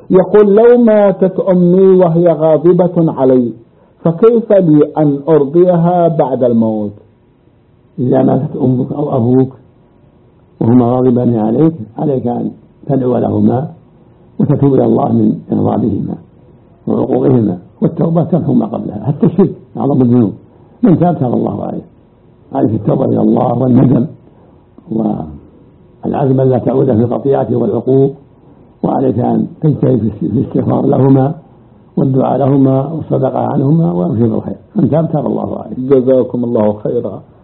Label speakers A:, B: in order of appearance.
A: يقول لو ماتت أمي وهي غاضبة علي فكيف لي أن أرضيها بعد الموت؟
B: إذا ماتت أمك أو أبوك وهما غاضبان عليك أن تدعو لهما وتتوب إلى الله من إغضابهما وعقوقهما، والتوبة تمحو ما قبلها، حتى الشرك أعظم الذنوب، من تاب تاب الله عليه. عليك التوبة إلى الله والندم والعزم ألا تعود في القطيعة والعقوق، وعليك أن تجتهد في الاستغفار لهما والدعاء لهما والصدقة عنهما ويمشي بالخير، من تاب تاب الله عليه.
A: جزاكم الله خيرا.